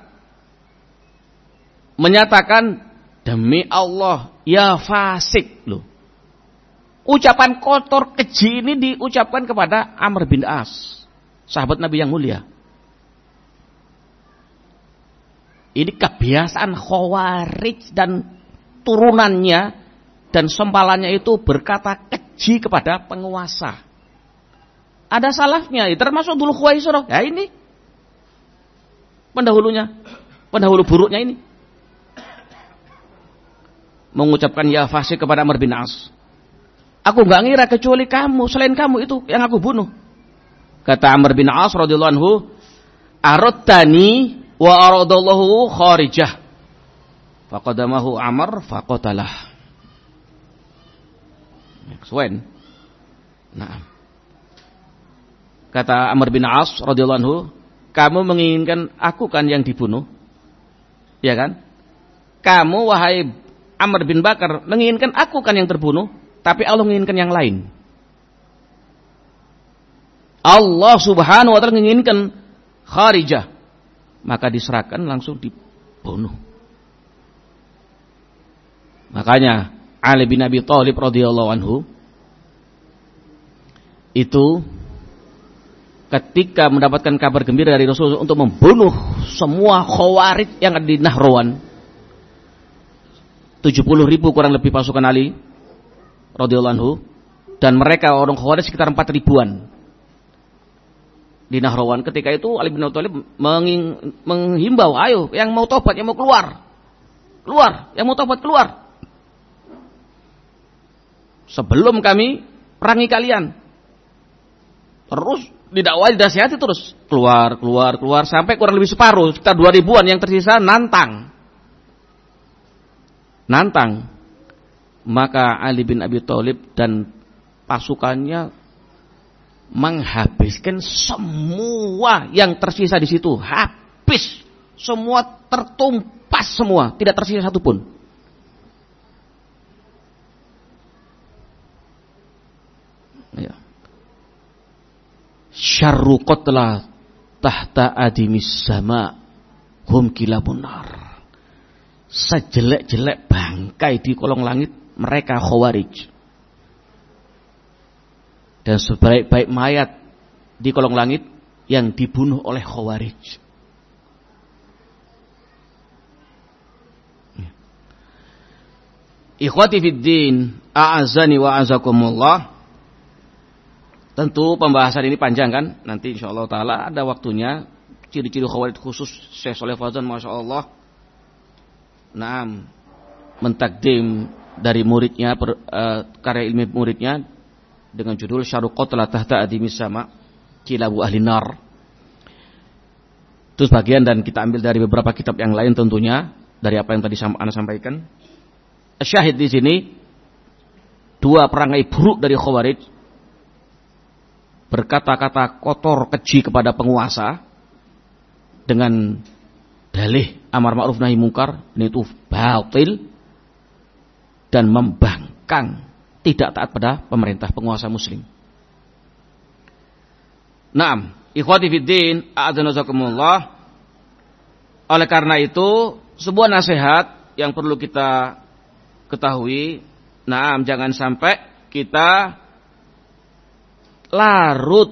menyatakan, "Demi Allah, ya fasik." Loh. Ucapan kotor keji ini diucapkan kepada Amr bin As, sahabat Nabi yang mulia. Ini kebiasaan Khawarij dan turunannya dan sempalannya itu berkata keji kepada penguasa. Ada salafnya, termasuk dulu Khuwaisirah. Ya ini pendahulunya, pendahulu buruknya ini mengucapkan ya fasik kepada Amr bin As. "Aku enggak ngira kecuali kamu, selain kamu itu yang aku bunuh." Kata Amr bin As radhiyallahu anhu, "Aradtani wa aradallahu Kharijah. Faqadamahu Amr faqatalah." Suen. Nah. Kata Amr bin As radhiyallahu anhu, "Kamu menginginkan aku kan yang dibunuh? Ya kan? Kamu wahai Amr bin Bakar menginginkan aku kan yang terbunuh, tapi Allah menginginkan yang lain. Allah Subhanahu wa taala menginginkan Kharijah, maka diserahkan langsung dibunuh. Makanya Ali bin Abi Thalib radhiyallahu anhu itu ketika mendapatkan kabar gembira dari Rasulullah untuk membunuh semua Khawarij yang ada di Nahrawan, tujuh puluh ribu kurang lebih pasukan Ali radhiyallahu anhu, dan mereka orang Khawarij sekitar empat ribuan di Nahrawan. Ketika itu Ali bin Abi Thalib menghimbau, ayo yang mau tobat, yang mau keluar, keluar, yang mau tobat keluar, sebelum kami perangi kalian. Terus didakwai, dinasihati terus, keluar, keluar, keluar, sampai kurang lebih separuh, sekitar dua ribuan yang tersisa nantang. Nantang. Maka Ali bin Abi Thalib dan pasukannya menghabiskan semua yang tersisa di situ. Habis. Semua tertumpas semua, tidak tersisa satu pun. Ya. Syarru qatla tahta adimis sama hum kilabun nar. Sejelek-jelek bangkai di kolong langit mereka Khawarij, dan sebaik-baik mayat di kolong langit yang dibunuh oleh Khawarij. Ikhwati fiddin, a'azani wa azakumullah. Tentu pembahasan ini panjang kan, nanti insyaallah taala ada waktunya. Ciri-ciri Khawarij khusus Syekh Shalih Fauzan masyaallah naam mentakdim dari muridnya per, uh, karya ilmi muridnya dengan judul Syarru Qatla Tahta Adimis Sama Kilabu Ahli Nar. Itu sebagian, dan kita ambil dari beberapa kitab yang lain tentunya dari apa yang tadi Anda sampaikan. Syahid di sini dua perangai buruk dari Khawarij, berkata-kata kotor keji kepada penguasa dengan dalih amar ma'ruf nahi mungkar, ini itu batil dan membangkang, tidak taat pada pemerintah penguasa muslim. Naam, ikhwati fiddin, a'adzanakumullah. Oleh karena itu, sebuah nasihat yang perlu kita ketahui, naam, jangan sampai kita larut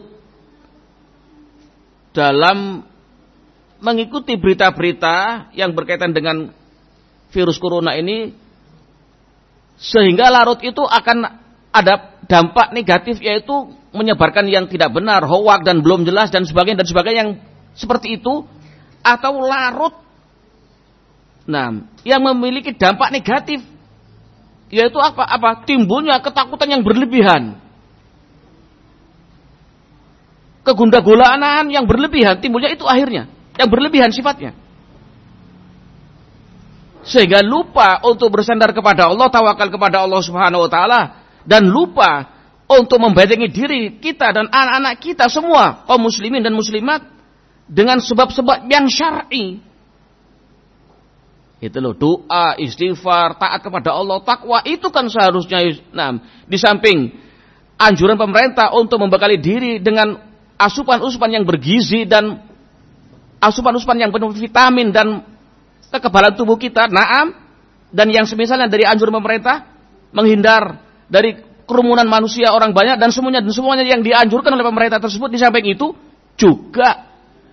dalam mengikuti berita-berita yang berkaitan dengan virus corona ini, sehingga larut itu akan ada dampak negatif, yaitu menyebarkan yang tidak benar, hoak dan belum jelas dan sebagainya dan sebagainya yang seperti itu, atau larut nah yang memiliki dampak negatif, yaitu apa? Apa? Timbulnya ketakutan yang berlebihan, kegundagulaan yang berlebihan, timbulnya itu akhirnya yang berlebihan sifatnya, sehingga lupa untuk bersandar kepada Allah, tawakal kepada Allah Subhanahu wa taala, dan lupa untuk membentengi diri kita dan anak-anak kita semua, kaum muslimin dan muslimat, dengan sebab-sebab yang syar'i. Itu loh, doa, istighfar, taat kepada Allah, takwa, itu kan seharusnya nah, di samping anjuran pemerintah untuk membekali diri dengan asupan-asupan yang bergizi dan asupan-asupan yang penuh vitamin dan kekebalan tubuh kita, naam, dan yang semisalnya dari anjuran pemerintah, menghindar dari kerumunan manusia orang banyak dan semuanya dan semuanya yang dianjurkan oleh pemerintah tersebut. Di samping itu juga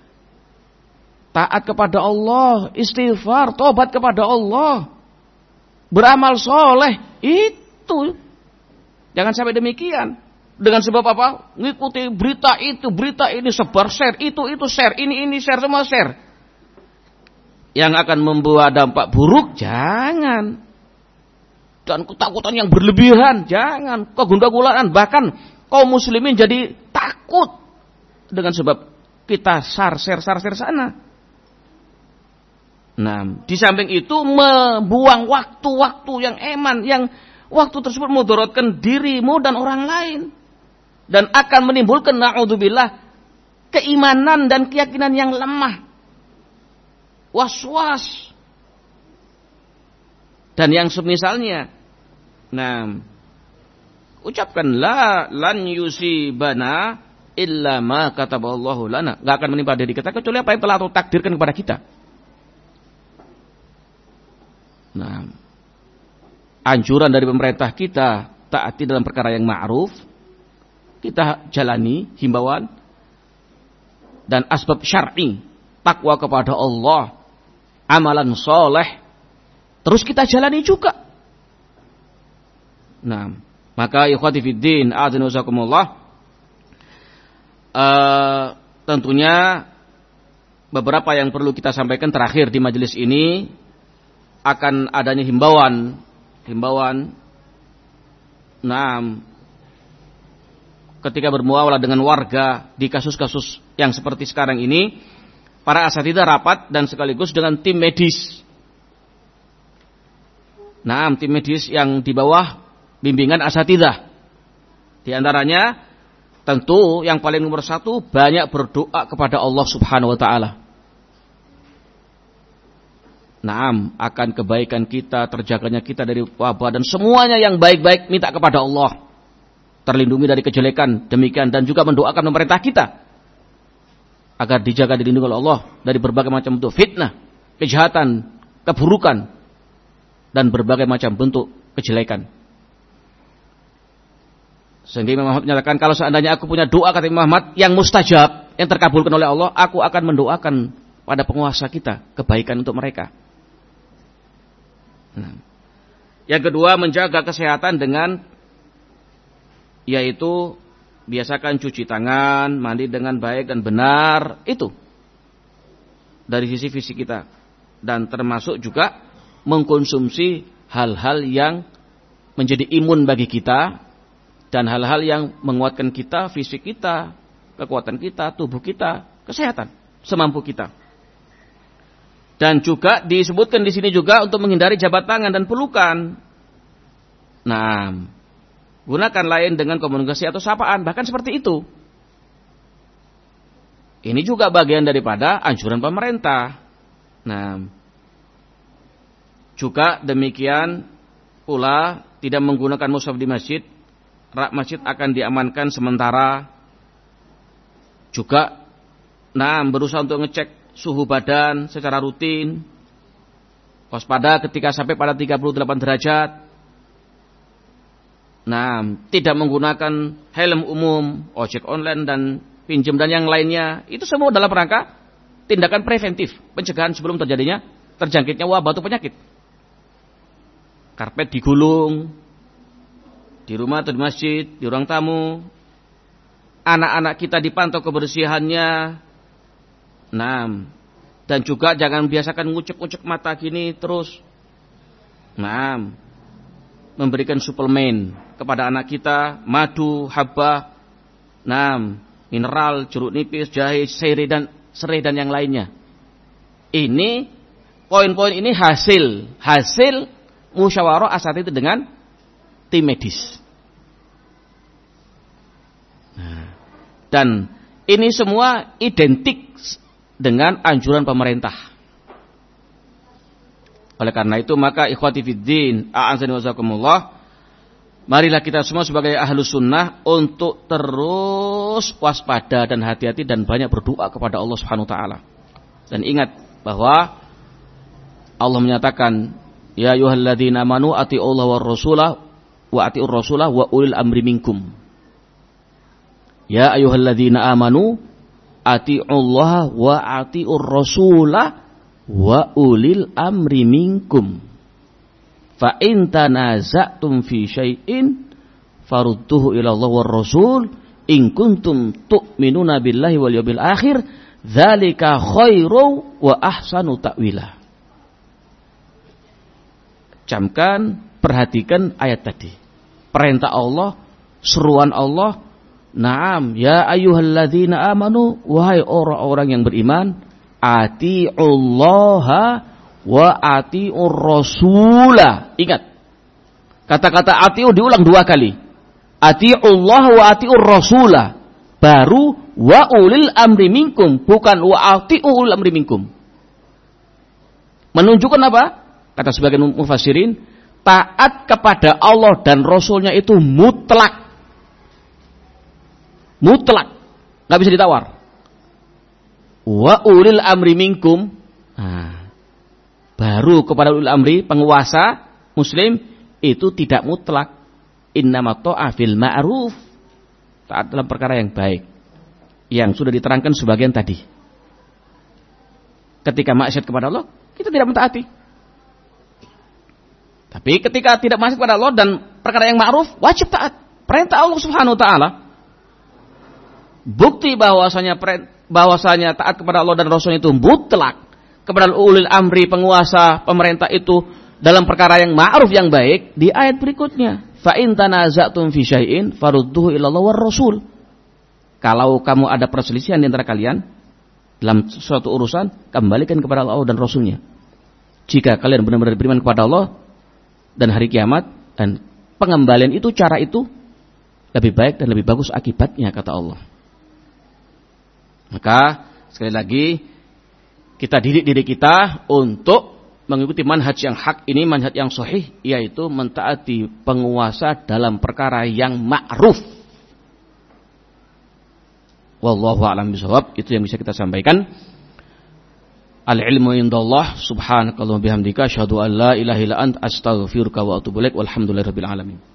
taat kepada Allah, istighfar, tobat kepada Allah, beramal soleh. Itu jangan sampai demikian. Dengan sebab apa? Ngikuti berita itu, berita ini, sebar, share, itu, itu, share, ini, ini, share, semua share. Yang akan membawa dampak buruk, jangan. Dan ketakutan yang berlebihan, jangan. Kegundagulaan, bahkan kaum muslimin jadi takut. Dengan sebab kita share, share, share, share sana. Nah, di samping itu membuang waktu-waktu yang eman, yang waktu tersebut mudaratkan dirimu dan orang lain. Dan akan menimbulkan na'udzubillah keimanan dan keyakinan yang lemah, was-was, dan yang semisalnya. Nah, ucapkan la lan yusibana illa ma kataballahu lana. Enggak akan menimpa diri kita kecuali apa yang telah Allah takdirkan kepada kita. Nah, anjuran dari pemerintah kita taati dalam perkara yang ma'ruf, kita jalani himbauan, dan asbab syar'i takwa kepada Allah, amalan soleh, terus kita jalani juga. Nah, maka ikhwati fiddin, a'adzani wasakumullah, uh, tentunya beberapa yang perlu kita sampaikan terakhir di majelis ini akan adanya himbauan, himbauan, nah, ketika bermuamalah dengan warga di kasus-kasus yang seperti sekarang ini, para asatidzah rapat dan sekaligus dengan tim medis. Nah, tim medis yang di bawah bimbingan asatidzah. Di antaranya tentu yang paling nomor satu, banyak berdoa kepada Allah Subhanahu wa taala. Naam, akan kebaikan kita, terjaganya kita dari wabah dan semuanya yang baik-baik minta kepada Allah. Terlindungi dari kejelekan, demikian dan juga mendoakan pemerintah kita agar dijaga, dilindungi oleh Allah dari berbagai macam bentuk fitnah, kejahatan, keburukan, dan berbagai macam bentuk kejelekan. Sehingga Imam Ahmad menyatakan, kalau seandainya aku punya doa, kata Imam Ahmad, yang mustajab, yang terkabulkan oleh Allah, aku akan mendoakan pada penguasa kita kebaikan untuk mereka. Nah. Yang kedua, menjaga kesehatan dengan, yaitu biasakan cuci tangan, mandi dengan baik dan benar, itu dari sisi fisik kita. Dan termasuk juga mengkonsumsi hal-hal yang menjadi imun bagi kita, dan hal-hal yang menguatkan kita, fisik kita, kekuatan kita, tubuh kita, kesehatan semampu kita. Dan juga disebutkan di sini juga untuk menghindari jabat tangan dan pelukan. Nah, gunakan lain dengan komunikasi atau sapaan, bahkan seperti itu. Ini juga bagian daripada anjuran pemerintah. Nah, juga demikian pula tidak menggunakan mushaf di masjid. Rak masjid akan diamankan sementara. Juga, nah, berusaha untuk ngecek suhu badan secara rutin. Waspada ketika sampai pada tiga puluh delapan derajat. Nah, tidak menggunakan helm umum, ojek online dan pinjam dan yang lainnya. Itu semua dalam rangka tindakan preventif, pencegahan sebelum terjadinya terjangkitnya wabah atau penyakit. Karpet digulung di rumah atau di masjid, di ruang tamu. Anak-anak kita dipantau kebersihannya. Nah, dan juga jangan biasakan ngucek-ngucek mata gini terus. Nah, memberikan suplemen kepada anak kita, madu, haba, nah, mineral, jeruk nipis, jahe, serai dan serai dan yang lainnya. Ini poin-poin ini hasil hasil musyawarah asatidz dengan tim medis. Nah, dan ini semua identik dengan anjuran pemerintah. Oleh karena itu maka ikhwati fiddin, a'azzani wazakumullah, marilah kita semua sebagai ahlus sunnah untuk terus waspada dan hati-hati dan banyak berdoa kepada Allah Subhanahu wa taala. Dan ingat bahwa Allah menyatakan, ya ayyuhalladzina amanu atiiullaha war rasulah wa atiiur rasulah wa ulil amri minkum. Ya ayyuhalladzina amanu atiiullaha wa atiiur rasulah wa ulil amri minkum. Fa in tanaza'tum fi syai'in farudduhu ila Allah war rasul in kuntum tu'minuna billahi wal yawmil akhir dzalika khairu wa ahsanu ta'wila. Camkan, perhatikan ayat tadi. Perintah Allah, seruan Allah. Naam, ya ayyuhalladzina amanu, wahai orang-orang yang beriman, ati'ullaha wa ati'ur rasulah. Ingat, kata-kata ati'u diulang dua kali. Ati'ullaha wa ati'ur rasulah. Baru wa ulil amri minkum, bukan wa ati'u ulil amri minkum. Menunjukkan apa? Kata sebagian mufassirin, taat kepada Allah dan Rasulnya itu mutlak. Mutlak. Nggak bisa ditawar. Wa ulil amri minkum. Nah, baru kepada ulil amri, penguasa muslim, itu tidak mutlak. Innama ta'ah fil ma'ruf. Taat dalam perkara yang baik. Yang sudah diterangkan sebagian tadi. Ketika maksiat kepada Allah, kita tidak mentaati. Tapi ketika tidak maksiat kepada Allah dan perkara yang ma'ruf, wajib taat. Perintah Allah Subhanahu wa taala. Bukti bahwasanya bahwasanya taat kepada Allah dan Rasul itu mutlak kepada ulil amri, penguasa, pemerintah itu dalam perkara yang ma'ruf, yang baik, di ayat berikutnya. Fa in tanaza'tum fi syai'in farudduhu ila Allah war Rasul. Kalau kamu ada perselisihan di antara kalian dalam suatu urusan, kembalikan kepada Allah dan Rasulnya. Jika kalian benar-benar beriman kepada Allah dan hari kiamat, dan pengembalian itu, cara itu lebih baik dan lebih bagus akibatnya, kata Allah. Maka sekali lagi kita didik diri kita untuk mengikuti manhaj yang hak ini, manhaj yang sahih, yaitu mentaati penguasa dalam perkara yang ma'ruf. Wallahu a'lam bishawab. Itu yang bisa kita sampaikan. Al-ilmu indallah, subhanakallahumma bihamdika, asyhadu an la ilaha illa anta, astaghfiruka wa atubu ilaik. Walhamdulillahirabbil alamin.